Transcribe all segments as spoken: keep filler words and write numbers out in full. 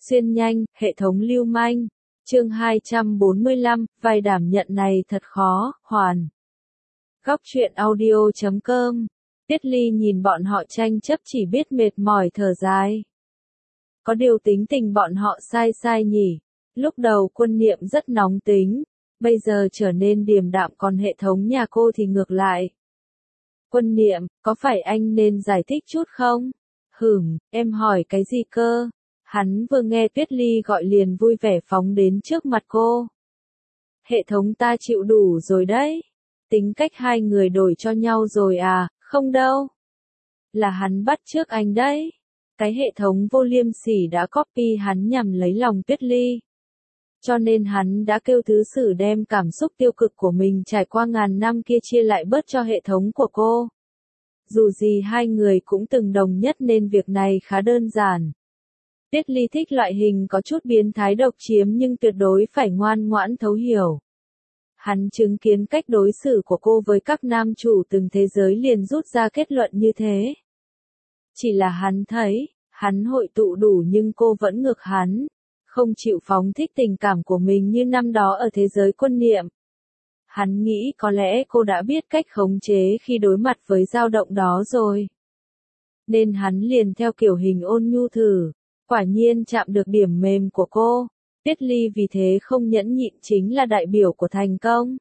Xuyên nhanh, hệ thống lưu manh. Chương hai trăm bốn mươi lăm, vai đảm nhận này thật khó, hoàn. Góc truyện audio chấm com. Tiết Ly nhìn bọn họ tranh chấp chỉ biết mệt mỏi thở dài. Có điều tính tình bọn họ sai sai nhỉ. Lúc đầu Quân Niệm rất nóng tính, bây giờ trở nên điềm đạm, còn hệ thống nhà cô thì ngược lại. Quân Niệm, có phải anh nên giải thích chút không? Hửm, em hỏi cái gì cơ? Hắn vừa nghe Tuyết Ly gọi liền vui vẻ phóng đến trước mặt cô. Hệ thống ta chịu đủ rồi đấy. Tính cách hai người đổi cho nhau rồi à? Không đâu. Là hắn bắt trước anh đấy. Cái hệ thống vô liêm sỉ đã copy hắn nhằm lấy lòng Tuyết Ly. Cho nên hắn đã kêu thứ sử đem cảm xúc tiêu cực của mình trải qua ngàn năm kia chia lại bớt cho hệ thống của cô. Dù gì hai người cũng từng đồng nhất nên việc này khá đơn giản. Tiết Ly thích loại hình có chút biến thái độc chiếm nhưng tuyệt đối phải ngoan ngoãn thấu hiểu. Hắn chứng kiến cách đối xử của cô với các nam chủ từng thế giới liền rút ra kết luận như thế. Chỉ là hắn thấy, hắn hội tụ đủ nhưng cô vẫn ngược hắn, không chịu phóng thích tình cảm của mình như năm đó ở thế giới Quân Niệm. Hắn nghĩ có lẽ cô đã biết cách khống chế khi đối mặt với dao động đó rồi. Nên hắn liền theo kiểu hình ôn nhu thử. Quả nhiên chạm được điểm mềm của cô. Tiết Ly vì thế không nhẫn nhịn, chính là đại biểu của thành công.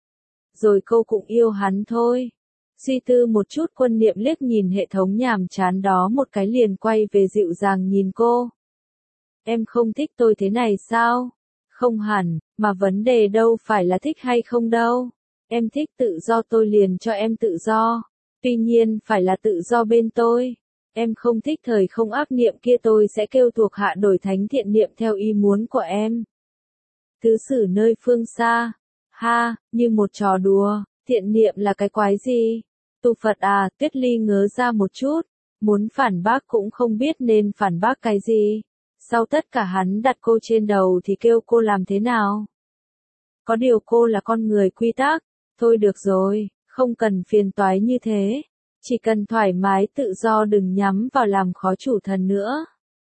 Rồi cô cũng yêu hắn thôi. Suy tư một chút, Quân Niệm liếc nhìn hệ thống nhàm chán đó một cái liền quay về dịu dàng nhìn cô. Em không thích tôi thế này sao? Không hẳn, mà vấn đề đâu phải là thích hay không đâu. Em thích tự do tôi liền cho em tự do. Tuy nhiên phải là tự do bên tôi. Em không thích thời không ác niệm kia, tôi sẽ kêu thuộc hạ đổi thánh thiện niệm theo ý muốn của em. Thứ sử nơi phương xa. Ha, như một trò đùa, thiện niệm là cái quái gì? Tu Phật à? Tuyết Ly ngớ ra một chút, muốn phản bác cũng không biết nên phản bác cái gì. Sau tất cả hắn đặt cô trên đầu thì kêu cô làm thế nào? Có điều cô là con người quy tắc. Thôi được rồi, không cần phiền toái như thế. Chỉ cần thoải mái tự do, đừng nhắm vào làm khó chủ thần nữa.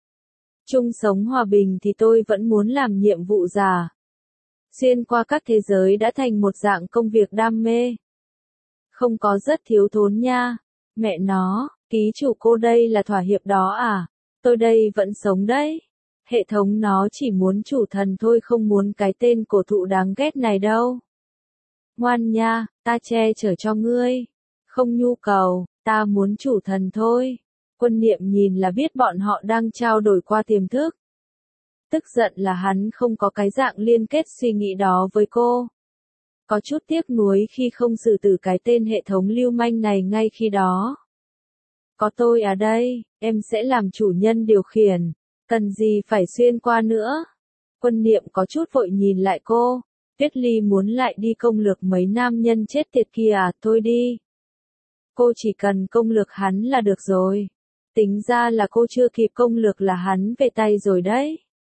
Chung sống hòa bình thì tôi vẫn muốn làm nhiệm vụ giả. Xuyên qua các thế giới đã thành một dạng công việc đam mê. Không có rất thiếu thốn nha. Mẹ nó, ký chủ cô đây là thỏa hiệp đó à? Tôi đây vẫn sống đấy. Hệ thống nó chỉ muốn chủ thần thôi, không muốn cái tên cổ thụ đáng ghét này đâu. Ngoan nha, ta che chở cho ngươi. Không nhu cầu, ta muốn chủ thần thôi. Quân Niệm nhìn là biết bọn họ đang trao đổi qua tiềm thức. Tức giận là hắn không có cái dạng liên kết suy nghĩ đó với cô. Có chút tiếc nuối khi không xử tử cái tên hệ thống lưu manh này ngay khi đó. Có tôi ở đây, em sẽ làm chủ nhân điều khiển. Cần gì phải xuyên qua nữa. Quân Niệm có chút vội nhìn lại cô. Tuyết Ly muốn lại đi công lược mấy nam nhân chết tiệt kia à? Thôi đi. Cô chỉ cần công lược hắn là được rồi. Tính ra là cô chưa kịp công lược là hắn về tay rồi đấy.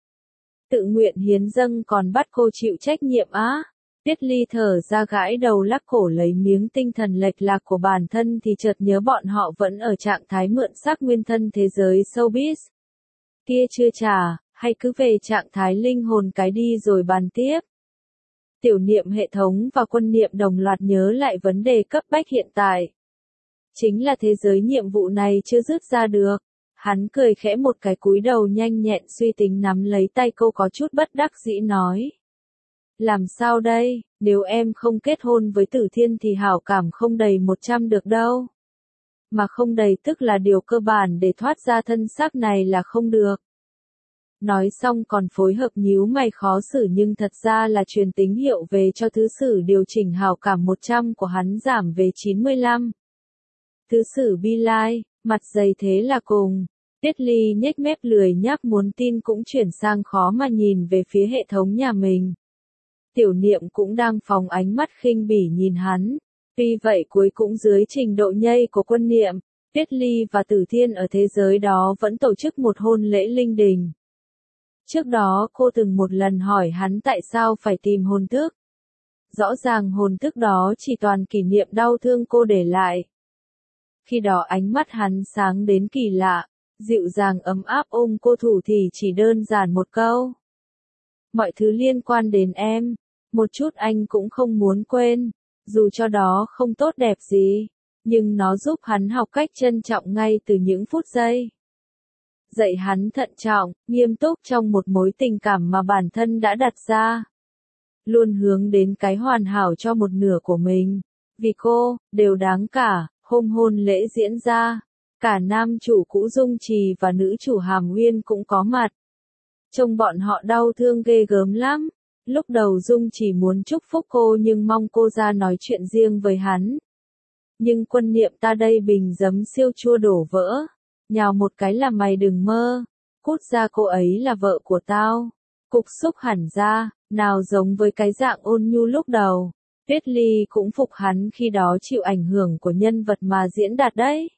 Tự nguyện hiến dâng còn bắt cô chịu trách nhiệm á. Tiết Ly thở ra gãi đầu lắc cổ lấy miếng tinh thần lệch lạc của bản thân thì chợt nhớ bọn họ vẫn ở trạng thái mượn xác nguyên thân thế giới showbiz. Kia chưa trả, hay cứ về trạng thái linh hồn cái đi rồi bàn tiếp. Tiểu Niệm, hệ thống và Quân Niệm đồng loạt nhớ lại vấn đề cấp bách hiện tại. Chính là thế giới nhiệm vụ này chưa dứt ra được. Hắn cười khẽ một cái, cúi đầu nhanh nhẹn suy tính nắm lấy tay cô, có chút bất đắc dĩ nói. Làm sao đây, nếu em không kết hôn với Tử Thiên thì hảo cảm không đầy một trăm được đâu. Mà không đầy tức là điều cơ bản để thoát ra thân xác này là không được. Nói xong còn phối hợp nhíu mày khó xử, nhưng thật ra là truyền tín hiệu về cho thứ sử điều chỉnh hảo cảm một trăm của hắn giảm về chín mươi lăm. Thứ sử bi lai, mặt dày thế là cùng. Tiết Ly nhếch mép lười nhác, muốn tin cũng chuyển sang khó mà nhìn về phía hệ thống nhà mình. Tiểu Niệm cũng đang phóng ánh mắt khinh bỉ nhìn hắn. Tuy vậy cuối cũng dưới trình độ nhây của Quân Niệm. Tiết Ly và Tử Thiên ở thế giới đó vẫn tổ chức một hôn lễ linh đình. Trước đó cô từng một lần hỏi hắn tại sao phải tìm hồn thức. Rõ ràng hồn thức đó chỉ toàn kỷ niệm đau thương cô để lại. Khi đó ánh mắt hắn sáng đến kỳ lạ, dịu dàng ấm áp ôm cô thủ thì chỉ đơn giản một câu. Mọi thứ liên quan đến em, một chút anh cũng không muốn quên, dù cho đó không tốt đẹp gì, nhưng nó giúp hắn học cách trân trọng ngay từ những phút giây. Dạy hắn thận trọng, nghiêm túc trong một mối tình cảm mà bản thân đã đặt ra. Luôn hướng đến cái hoàn hảo cho một nửa của mình. Vì cô, đều đáng cả, hôm hôn lễ diễn ra. Cả nam chủ cũ Dung Trì và nữ chủ Hàm Uyên cũng có mặt. Trông bọn họ đau thương ghê gớm lắm. Lúc đầu Dung Trì muốn chúc phúc cô nhưng mong cô ra nói chuyện riêng với hắn. Nhưng Quân Niệm ta đây bình giấm siêu chua đổ vỡ. Nhào một cái là mày đừng mơ. Cút ra, cô ấy là vợ của tao. Cục xúc hẳn ra, nào giống với cái dạng ôn nhu lúc đầu. Tuyết Ly cũng phục hắn khi đó chịu ảnh hưởng của nhân vật mà diễn đạt đấy.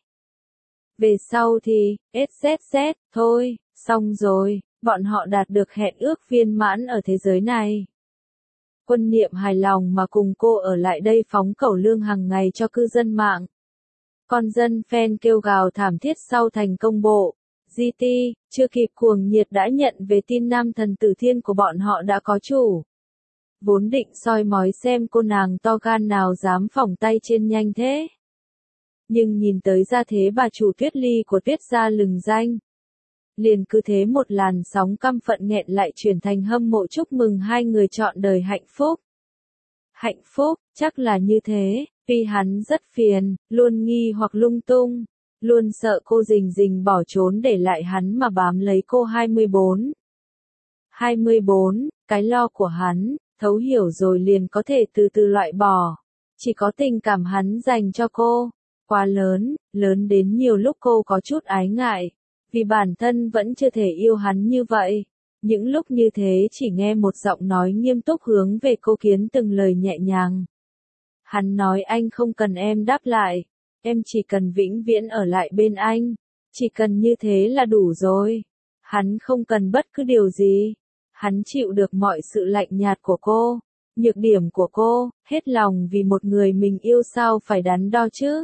Về sau thì, ét dét dét, thôi, xong rồi, bọn họ đạt được hẹn ước viên mãn ở thế giới này. Quân Niệm hài lòng mà cùng cô ở lại đây phóng cẩu lương hàng ngày cho cư dân mạng. Con dân fan kêu gào thảm thiết sau thành công bộ. giê tê, chưa kịp cuồng nhiệt đã nhận về tin nam thần Tử Thiên của bọn họ đã có chủ. Vốn định soi mói xem cô nàng to gan nào dám phỏng tay trên nhanh thế. Nhưng nhìn tới gia thế bà chủ Tuyết Ly của Tuyết gia lừng danh. Liền cứ thế một làn sóng căm phận nghẹn lại chuyển thành hâm mộ chúc mừng hai người trọn đời hạnh phúc. Hạnh phúc, chắc là như thế, vì hắn rất phiền, luôn nghi hoặc lung tung, luôn sợ cô Dình Dình bỏ trốn để lại hắn mà bám lấy cô hai mươi bốn. hai mươi bốn, cái lo của hắn, thấu hiểu rồi liền có thể từ từ loại bỏ. Chỉ có tình cảm hắn dành cho cô, quá lớn, lớn đến nhiều lúc cô có chút ái ngại, vì bản thân vẫn chưa thể yêu hắn như vậy. Những lúc như thế chỉ nghe một giọng nói nghiêm túc hướng về cô Kiến từng lời nhẹ nhàng. Hắn nói anh không cần em đáp lại, em chỉ cần vĩnh viễn ở lại bên anh, chỉ cần như thế là đủ rồi. Hắn không cần bất cứ điều gì, hắn chịu được mọi sự lạnh nhạt của cô, nhược điểm của cô, hết lòng vì một người mình yêu sao phải đắn đo chứ.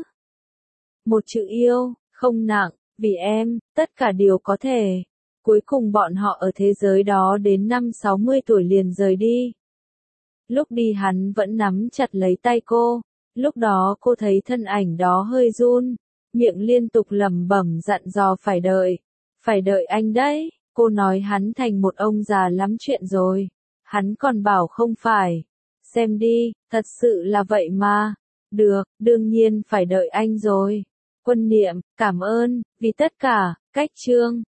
Một chữ yêu, không nặng, vì em, tất cả đều có thể. Cuối cùng bọn họ ở thế giới đó đến năm sáu mươi tuổi liền rời đi. Lúc đi hắn vẫn nắm chặt lấy tay cô, lúc đó cô thấy thân ảnh đó hơi run, miệng liên tục lẩm bẩm dặn dò phải đợi, phải đợi anh đấy. Cô nói hắn thành một ông già lắm chuyện rồi, hắn còn bảo không phải. Xem đi, thật sự là vậy mà. Được, đương nhiên phải đợi anh rồi. Quân Niệm, cảm ơn, vì tất cả, cách chương.